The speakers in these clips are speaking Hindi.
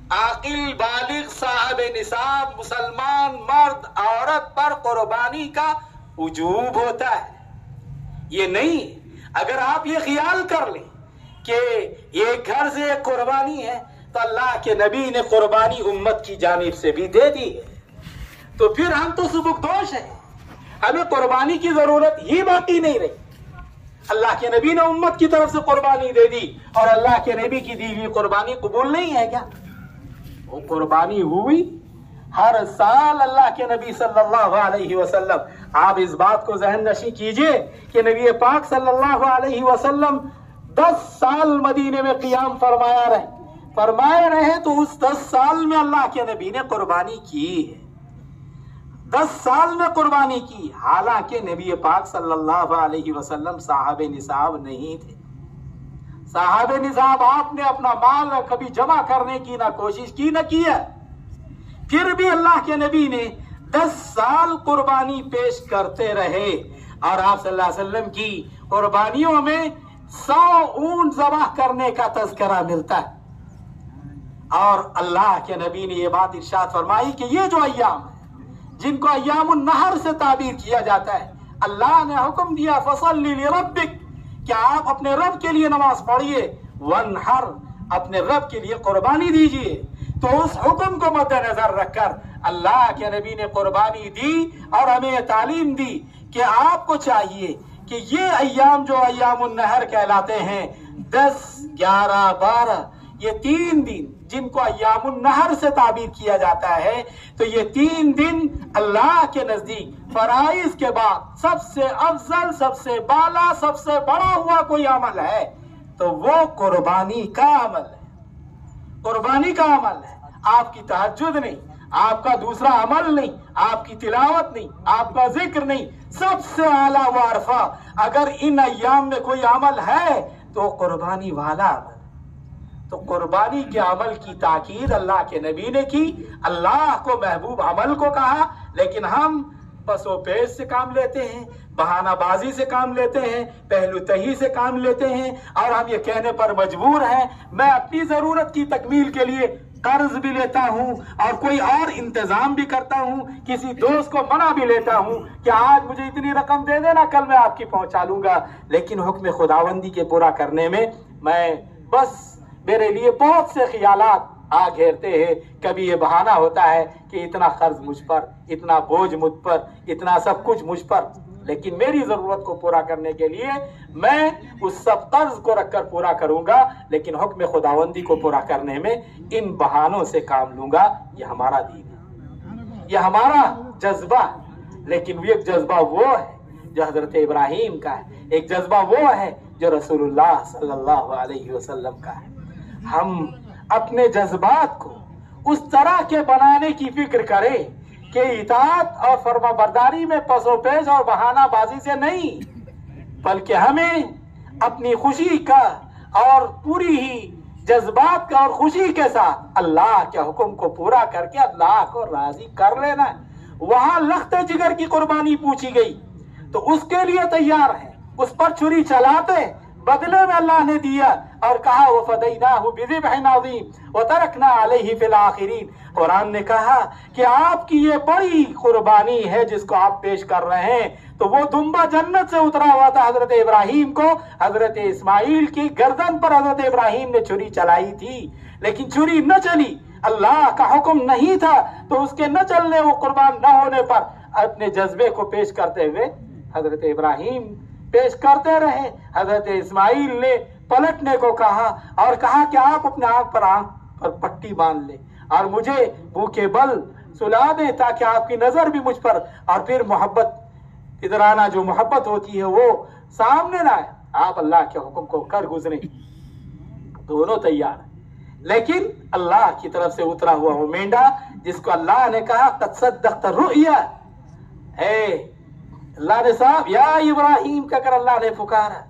आकिल बालिग साहब निसाब मुसलमान मर्द औरत पर कुर्बानी का वजूब होता है। ये नहीं, अगर आप ये ख्याल कर लें कि ये घर से एक कुर्बानी है तो अल्लाह के नबी ने कुर्बानी उम्मत की जानिब से भी दे दी है, तो फिर हम तो सुबुकदोश हैं, हमें कुर्बानी की जरूरत ही बाकी नहीं रही। अल्लाह के नबी ने उम्मत की तरफ से कुर्बानी दे दी और अल्लाह के नबी की दी हुई कुर्बानी कबूल नहीं है क्या? वो कुर्बानी हुई हर साल। अल्लाह के नबी सल्लल्लाहु अलैहि वसल्लम, आप इस बात को जहन नशी कीजिए कि नबी पाक सल्लल्लाहु अलैहि वसल्लम 10 साल मदीने में क़ियाम फरमाए रहे तो उस 10 साल में अल्लाह के नबी ने कुर्बानी की है। 10 साल में कुर्बानी की, हालांकि नबी पाक सल्लल्लाहु अलैहि वसल्लम साहब निसाब नहीं थे। साहब निसाब आपने अपना माल कभी जमा करने की ना कोशिश की ना की है, फिर भी अल्लाह के नबी ने 10 साल कुर्बानी पेश करते रहे और आप सल्लल्लाहु अलैहि वसल्लम की कुर्बानियों में 100 ऊंट ज़बाह करने का तज़किरा मिलता है। और अल्लाह के नबी ने यह बात इरशाद फरमाई कि ये जो अय्याम है जिनको अय्यामुन नहर से ताबीर किया जाता है, अल्लाह ने हुक्म दिया फसल्लि लिरब्बिक, क्या आप अपने रब के लिए नमाज पढ़िए, वनहर, अपने रब के लिए कुर्बानी दीजिए। तो उस हुक्म को मद्देनजर रखकर अल्लाह के नबी ने कुर्बानी दी और हमें तालीम दी कि आपको चाहिए कि ये अय्याम जो अय्यामुन नहर कहलाते हैं, 10, 11, 12, ये 3 दिन जिनको अय्यामुन नहर से ताबीर किया जाता है, तो ये 3 दिन अल्लाह के नजदीक फराइज के बाद सबसे अफजल, सबसे बाला, सबसे बड़ा हुआ कोई अमल है तो वो कुर्बानी का अमल है। कुर्बानी का अमल है, आपकी तहज्जुद नहीं, आपका दूसरा अमल नहीं, आपकी तिलावत नहीं, आपका जिक्र नहीं, सबसे आला व अरफा अगर इन अय्याम में कोई अमल है तो कुर्बानी वाला अमल। तो कुर्बानी के अमल की ताकीद अल्लाह के नबी ने की, अल्लाह को महबूब अमल को कहा, लेकिन हम पसोपेश से काम लेते हैं, बहानाबाजी से काम लेते हैं, पहलू तही से काम लेते हैं और हम ये कहने पर मजबूर हैं मैं अपनी जरूरत की तकमील के लिए कर्ज भी लेता हूं और कोई और इंतजाम भी करता हूं, किसी दोस्त को मना भी लेता हूं कि आज मुझे इतनी रकम दे देना, कल मैं आपकी पहुंचा लूंगा, लेकिन हुक्म खुदावंदी के पूरा करने में मैं बस मेरे लिए बहुत से ख्यालात आ घेरते हैं। कभी ये बहाना होता है कि इतना कर्ज मुझ पर, इतना बोझ मुझ पर, इतना सब कुछ मुझ पर, लेकिन मेरी जरूरत को पूरा करने के लिए मैं उस सब कर्ज को रखकर पूरा करूंगा, लेकिन हुक्म खुदावंदी को पूरा करने में इन बहानों से काम लूंगा। ये हमारा दीन है, ये हमारा जज्बा, लेकिन एक जज्बा वो है जो हजरत इब्राहिम का है, एक जज्बा वो है जो रसूलुल्लाह सल्लल्लाहु अलैहि वसल्लम का है। हम अपने जज्बात को उस तरह के बनाने की फिक्र करें कि इताअत और फरमाबरदारी में पसोपेश और बहानाबाजी से नहीं, बल्कि हमें अपनी खुशी का और पूरी ही जज्बात का और खुशी के साथ अल्लाह के हुक्म को पूरा करके अल्लाह को राजी कर लेना है। वहां लख्त जिगर की कुर्बानी पूछी गई तो उसके लिए तैयार है, उस पर छुरी चलाते, बदले में अल्लाह ने दिया और कहा वफदैनाहु बिज़िब्हिन अज़ीम व तरकना अलैहि फिल आखिरीन। कुरान ने कहा कि आपकी ये बड़ी कुर्बानी है जिसको आप पेश कर रहे हैं, तो वो दुम्बा जन्नत से उतरा हुआ था हजरत इब्राहिम को, हजरत इस्माइल की गर्दन पर हजरत इब्राहिम ने छुरी चलाई थी, लेकिन छुरी न चली, अल्लाह का हुक्म नहीं था, तो उसके न चलने, वो कुर्बान न होने पर अपने जज्बे को पेश करते हुए हजरत इब्राहिम पेश करते रहे। हजरत इस्माइल ने पलटने को कहा और कहा कि आप अपने आंख पर पट्टी बांध ले और मुझे भूखे बल सुला दे ताकि आपकी नजर भी मुझ पर और फिर मोहब्बत इधर आना, जो मोहब्बत होती है वो सामने ना आए, आप अल्लाह के हुक्म को कर गुजरे। दोनों तैयार, लेकिन अल्लाह की तरफ से उतरा हुआ वो मेंढा जिसको अल्लाह ने कहा कद सद्दक़्ता रुया है, अल्लाह ने साहब या इब्राहिम कहकर अल्लाह ने पुकारा,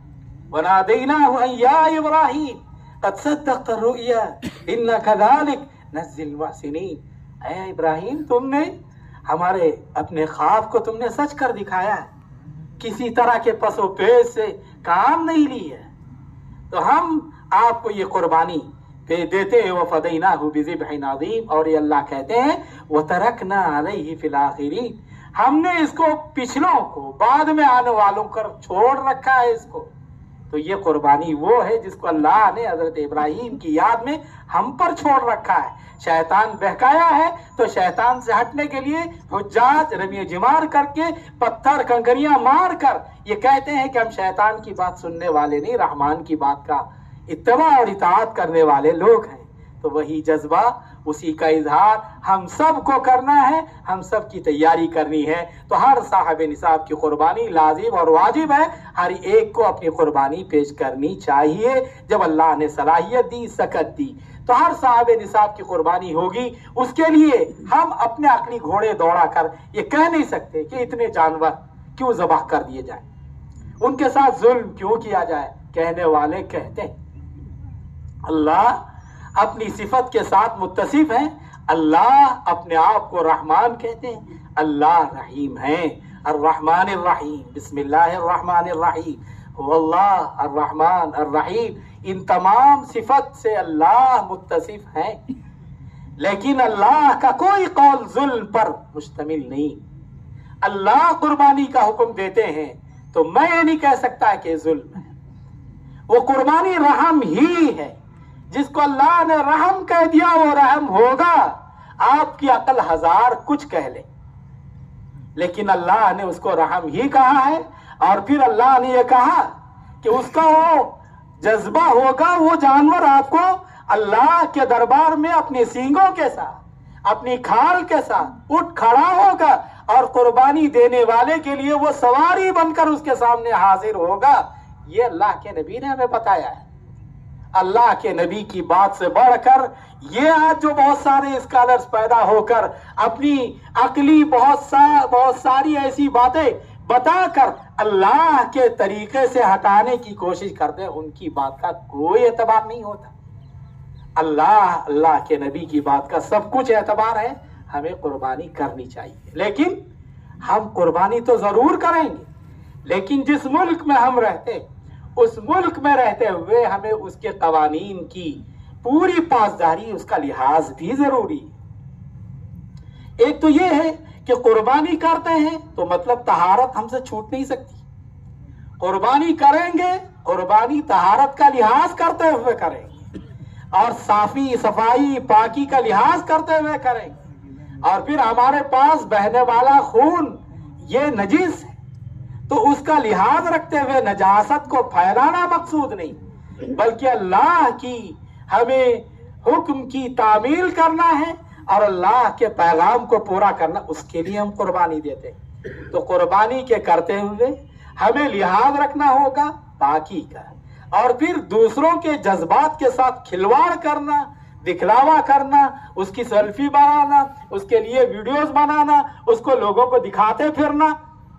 वनादैनाहु अन या इब्राहिम कद सद्दक़्ता रुया इन्ना कज़ालिक नज़्ज़िल मुहसिनीन। ऐ इब्राहिम, तुमने हमारे अपने ख्वाब को तुमने सच कर दिखाया है, किसी तरह के पसोपेश से काम नहीं ली है, तो हम आपको ये कुर्बानी देते हैं। वो फदैनाहु बिज़िब्हिन अज़ीम, और ये अल्लाह कहते हैं वो तरकना अलैहि फिल आखिरीन, हमने इसको पिछलों को, बाद में आने वालों कर छोड़ रखा है इसको। तो ये कुर्बानी वो है जिसको अल्लाह ने हजरत इब्राहिम की याद में हम पर छोड़ रखा है। शैतान बहकाया है तो शैतान से हटने के लिए हुज्जाज रमी जिमार करके, पत्थर कंकरियां मार कर ये कहते हैं कि हम शैतान की बात सुनने वाले नहीं, रहमान की बात का इत्तबा और इताअत करने वाले लोग हैं। तो वही जज्बा, उसी का इजहार हम सब को करना है, हम सब की तैयारी करनी है। तो हर साहिब निसाब की कुर्बानी लाजिम और वाजिब है, हर एक को अपनी कुर्बानी पेश करनी चाहिए। जब अल्लाह ने सलाहियत दी, सकत दी, तो हर साहिब निसाब की कुर्बानी होगी। उसके लिए हम अपने अकली घोड़े दौड़ा कर ये कह नहीं सकते कि इतने जानवर क्यों ज़बाह कर दिए जाए, उनके साथ जुल्म क्यों किया जाए। कहने वाले कहते हैं अल्लाह अपनी सिफत के साथ मुत्तसिफ है, अल्लाह अपने आप को रहमान कहते हैं, अल्लाह रहीम है, अर्रहमान अर्रहीम, बिस्मिल्लाहिर्रहमानिर्रहीम, हुवल्लाह अर्रहमान अर्रहीम। इन तमाम सिफत से अल्लाह मुत्तसिफ है, लेकिन अल्लाह का कोई कौल जुल्म पर मुश्तमिल नहीं। अल्लाह कुर्बानी का हुक्म देते हैं तो मैं ये नहीं कह सकता कि जुल्म है, वो कुर्बानी रहम ही है। जिसको अल्लाह ने रहम कह दिया वो रहम होगा। आपकी अकल हजार कुछ कह ले, लेकिन अल्लाह ने उसको रहम ही कहा है। और फिर अल्लाह ने यह कहा कि उसका वो जज्बा होगा, वो जानवर आपको अल्लाह के दरबार में अपने सींगों के साथ, अपनी खाल के साथ उठ खड़ा होगा और कुर्बानी देने वाले के लिए वो सवारी बनकर उसके सामने हाजिर होगा। ये अल्लाह के नबी ने हमें बताया है। अल्लाह के नबी की बात से बढ़कर ये आज जो बहुत सारे स्कॉलर्स पैदा होकर अपनी अकली बहुत सारी ऐसी बातें बताकर अल्लाह के तरीके से हटाने की कोशिश करते हैं, उनकी बात का कोई एतबार नहीं होता। अल्लाह के नबी की बात का सब कुछ एतबार है। हमें कुर्बानी करनी चाहिए, लेकिन हम कुर्बानी तो जरूर करेंगे, लेकिन जिस मुल्क में हम रहते उस मुल्क में रहते हुए हमें उसके कवानीन की पूरी पासदारी, उसका लिहाज भी जरूरी है। एक तो यह है कि कुर्बानी करते हैं तो मतलब तहारत हमसे छूट नहीं सकती। कुर्बानी करेंगे, कुर्बानी तहारत का लिहाज करते हुए करेंगे और साफी सफाई पाकी का लिहाज करते हुए करेंगे। और फिर हमारे पास बहने वाला खून ये नजीस है तो उसका लिहाज रखते हुए नजासत को फैलाना मकसूद नहीं, बल्कि अल्लाह की हमें हुक्म की तामील करना है और अल्लाह के पैगाम को पूरा करना, उसके लिए हम कुर्बानी देते हैं। तो कुर्बानी के करते हुए हमें लिहाज रखना होगा पाकी का, और फिर दूसरों के जज्बात के साथ खिलवाड़ करना, दिखलावा करना, उसकी सेल्फी बनाना, उसके लिए वीडियोस बनाना, उसको लोगों को दिखाते फिरना,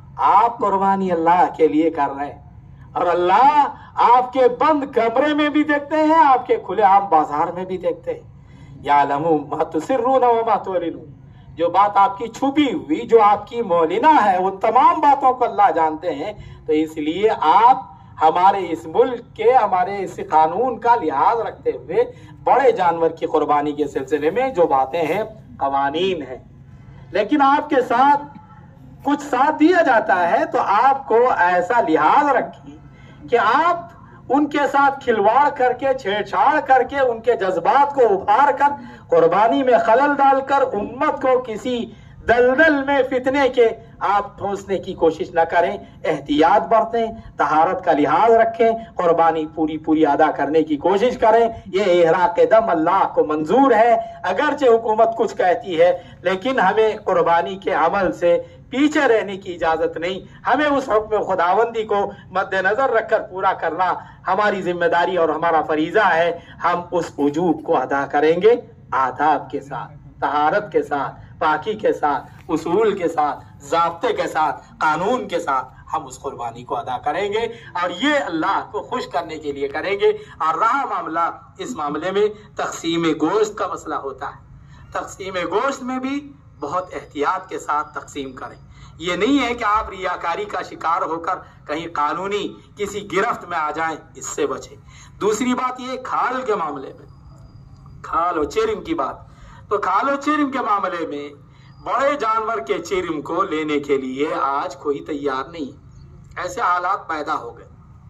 आप कुर्बानी अल्लाह के लिए कर रहे हैं। और अल्लाह आपके बंद कमरे में भी देखते हैं, आपके खुले आम बाजार में भी देखते हैं। यालमु मा तुसिर्रून व मा तुलिनून, जो बात आपकी छुपी हुई, जो आपकी मौलिना है, वो तमाम बातों को अल्लाह जानते हैं। तो इसलिए आप हमारे इस मुल्क के, हमारे इस कानून का लिहाज रखते हुए बड़े जानवर की कुर्बानी के सिलसिले में जो बातें हैं, कवानीन है, लेकिन आपके साथ कुछ साथ दिया जाता है तो आपको ऐसा लिहाज रखें कि आप उनके साथ खिलवाड़ करके, छेड़छाड़ करके, उनके जज्बात को उभार कर, कुर्बानी में खलल डालकर उम्मत को किसी दलदल में फितने के आप ठोंसने की कोशिश न करें। एहतियात बरतें, तहारत का लिहाज रखें, कुर्बानी पूरी पूरी अदा करने की कोशिश करें। ये इहराक़ दम अल्लाह को मंजूर है, अगरचे हुकूमत कुछ कहती है, लेकिन हमें कुर्बानी के अमल से पीछे रहने की इजाजत नहीं। हमें उस हुक्म खुदावंदी को मद्देनजर रखकर पूरा करना हमारी जिम्मेदारी और हमारा फरीजा है। हम उस वजूब को अदा करेंगे आदाब के साथ, तहारत के साथ, पाकी के साथ, उसूल के साथ, ज़ाब्ते के साथ, कानून के साथ हम उस कुर्बानी को अदा करेंगे और ये अल्लाह को खुश करने के लिए करेंगे। और रहा मामला, इस मामले में तक़सीम गोश्त का मसला होता है। तक़सीम गोश्त में भी बहुत एहतियात के साथ तक़सीम करें। ये नहीं है कि आप रियाकारी का शिकार होकर कहीं कानूनी किसी गिरफ्त में आ जाएं, इससे बचें। दूसरी बात ये खाल के मामले में, खाल और चेरिम की बात, तो खाल और चेरिम के मामले में बड़े जानवर के चेरिम को लेने के लिए आज कोई तैयार नहीं, ऐसे हालात पैदा हो गए।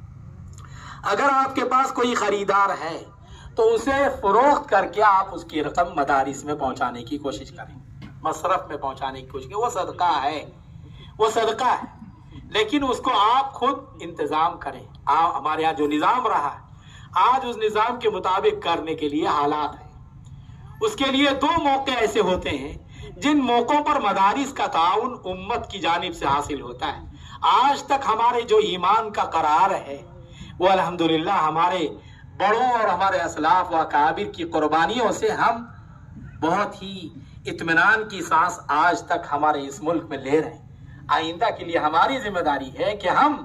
अगर आपके पास कोई खरीदार है तो उसे फरोख्त करके आप उसकी रकम मदारिस में पहुंचाने की कोशिश करें, मसरफ में पहुंचाने की कोशिश करें। वो सदका है, वो सदका है, लेकिन उसको आप खुद इंतजाम करें। हमारे यहाँ जो निजाम रहा है आज उस निजाम के मुताबिक करने के लिए हालात हैं। उसके लिए दो मौके ऐसे होते हैं जिन मौकों पर मदारिस का ताउन उम्मत की जानिब से हासिल होता है। आज तक हमारे जो ईमान का करार है वो अल्हम्दुलिल्लाह हमारे बड़ों और हमारे असलाफ व काबिर की कुर्बानियों से हम बहुत ही इत्मीनान की सांस आज तक हमारे इस मुल्क में ले रहे हैं। आइंदा के लिए हमारी जिम्मेदारी है कि हम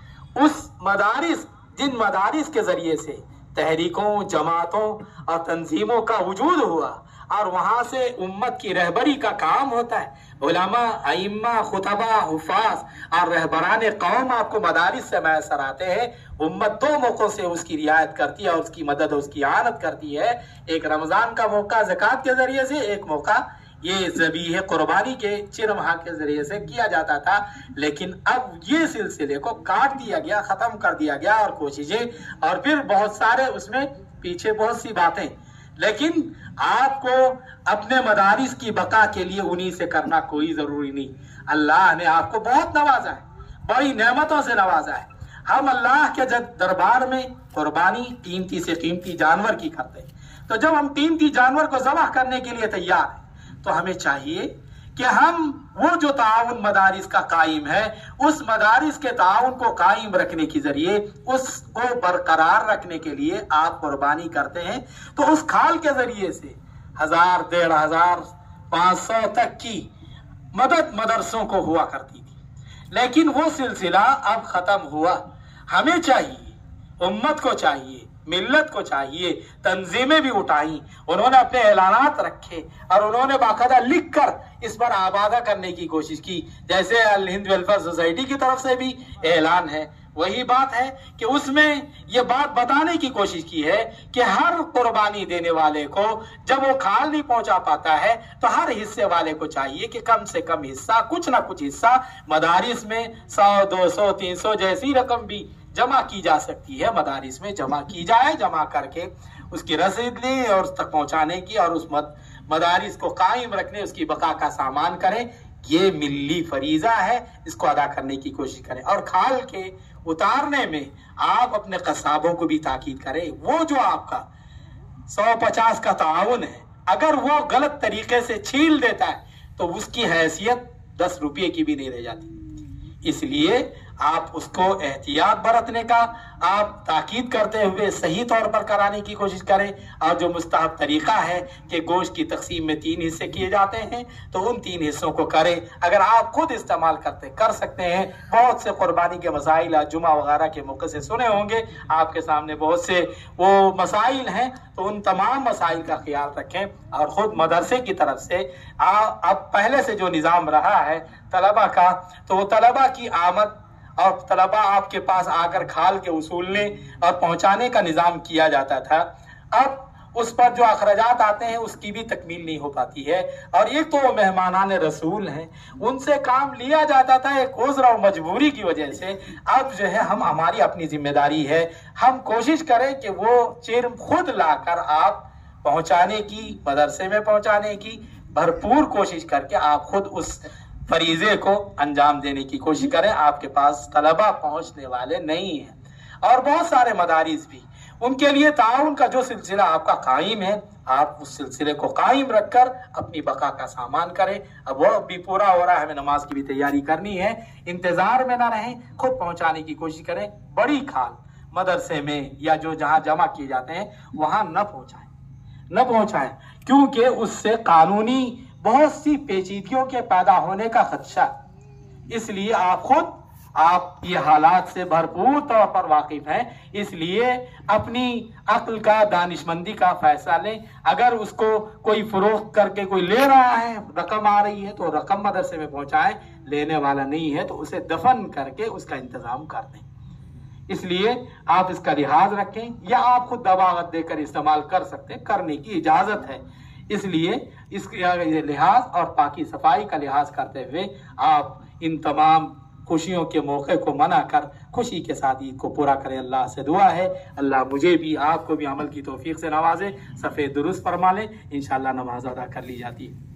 उस मदारिस, जिन मदारिस के जरिए से तहरीकों, जमातों और तंजीमों का वजूद हुआ और वहां से उम्मत की रहबरी का काम होता है, उलमा, अइम्मा, खुतबा, हुफाज और रहबरान कौम आपको मदारिस से मैसर आते हैं। उम्मत दो मौकों से उसकी रियायत करती है और उसकी मदद, उसकी आनत करती है। एक रमजान का मौका ज़कात के जरिए से, एक मौका ये ज़बीह कुर्बानी के चिरमाह के जरिए से किया जाता था। लेकिन अब ये सिलसिले को काट दिया गया, खत्म कर दिया गया और कोशिशें और फिर बहुत सारे उसमें पीछे बहुत सी बातें। लेकिन आपको अपने मदारिस की बका के लिए उन्हीं से करना कोई जरूरी नहीं। अल्लाह ने आपको बहुत नवाजा है, बड़ी नेमतों से नवाजा है। हम अल्लाह के दरबार में कुर्बानी कीमती से कीमती जानवर की करते हैं। तो जब हम कीमती जानवर को ज़बह करने के लिए तैयार हैं तो हमें चाहिए कि हम वो जो ताउन मदारिस का कायम है, उस मदारिस के ताउन को कायम रखने के जरिए, उसको बरकरार रखने के लिए आप कुर्बानी करते हैं। तो उस खाल के जरिए से 1000, 1500, 500 तक की मदद मदरसों को हुआ करती थी, लेकिन वो सिलसिला अब खत्म हुआ। हमें चाहिए, उम्मत को चाहिए, मिल्लत को चाहिए, तंजीमें भी उठाई, उन्होंने अपने ऐलानात रखे और उन्होंने बाकायदा लिख कर इस पर आबादा करने की कोशिश की। जैसे अल हिंद वेलफेयर सोसाइटी की तरफ से भी ऐलान है, वही बात है कि उसमें ये बात बताने की कोशिश की है कि हर कुर्बानी देने वाले को जब वो खाल नहीं पहुंचा पाता है तो हर हिस्से वाले को चाहिए कि कम से कम हिस्सा, कुछ ना कुछ हिस्सा मदारिस में 100, 200, 300 जैसी रकम भी जमा की जा सकती है, मदारिस में जमा की जाए। जमा करके उसकी रसीद ले और उस तक पहुंचाने की और उस मदारिस को कायम रखने, उसकी बका का सामान करें। ये मिल्ली फरीजा है, इसको अदा करने की कोशिश करें। और खाल के उतारने में आप अपने कसाबों को भी ताकीद करें। वो जो आपका 150 का ताउन है, अगर वो गलत तरीके से छील देता है तो उसकी हैसियत 10 रुपये की भी नहीं रह जाती। इसलिए आप उसको एहतियात बरतने का आप ताकीद करते हुए सही तौर पर कराने की कोशिश करें। और जो मुस्तहब तरीका है कि गोश्त की तकसीम में 3 हिस्से किए जाते हैं तो उन 3 हिस्सों को करें। अगर आप खुद इस्तेमाल कर सकते हैं। बहुत से कुर्बानी के मसाइल जुमा वगैरह के मौके से सुने होंगे, आपके सामने बहुत से वो मसाइल हैं, तो उन तमाम मसाइल का ख्याल रखें। और खुद मदरसे की तरफ से अब पहले से जो निज़ाम रहा है तलबा का, तो वो तलबा की आमद और तलबा आपके पास आकर खाल के उसूलने और पहुंचाने का निज़ाम किया जाता था। अब उस पर जो अखराजात आते हैं उसकी भी तकमील नहीं हो पाती है। और एक तो मेहमानान रसूल हैं, उनसे काम लिया जाता था एक उज़्र और मजबूरी की वजह से। अब जो है हमारी अपनी जिम्मेदारी है, हम कोशिश करें कि वो चिर्म खुद लाकर आप पहुंचाने की, मदरसे में पहुंचाने की भरपूर कोशिश करके आप खुद उस फरीजे को अंजाम देने की कोशिश करें। आपके पास तलबा पहुंचने वाले नहीं हैं। और बहुत सारे मदारिस भी, उनके लिए ताउन का जो सिलसिला आपका कायम है, आप उस सिलसिले को कायम रखकर अपनी बका का सामान करें। अब वो भी पूरा हो रहा है, हमें नमाज की भी तैयारी करनी है। इंतजार में ना रहें, खुद पहुंचाने की कोशिश करें। बड़ी खाल मदरसे में या जो जहां जमा किए जाते हैं वहां न पहुंचाएं, क्योंकि उससे कानूनी बहुत सी पेचीदगियों के पैदा होने का खदशा। इसलिए आप ये हालात से भरपूर तौर पर वाकिफ हैं, इसलिए अपनी अक्ल का, दानिशमंदी का फैसला लें। अगर उसको कोई फरोख्त करके कोई ले रहा है, रकम आ रही है तो रकम मदरसे में पहुंचाएं, लेने वाला नहीं है तो उसे दफन करके उसका इंतजाम कर दें। इसलिए आप इसका लिहाज रखें, या आप खुद दबावत देकर इस्तेमाल कर सकते हैं, करने की इजाजत है। इसलिए इसके लिहाज और पाकी सफाई का लिहाज करते हुए आप इन तमाम खुशियों के मौके को मना कर खुशी के साथ ईद को पूरा करें। अल्लाह से दुआ है अल्लाह मुझे भी आपको भी अमल की तौफीक से नवाजे, सफ़ेद दुरुस्त फरमा ले। इंशाअल्लाह नमाज अदा कर ली जाती है।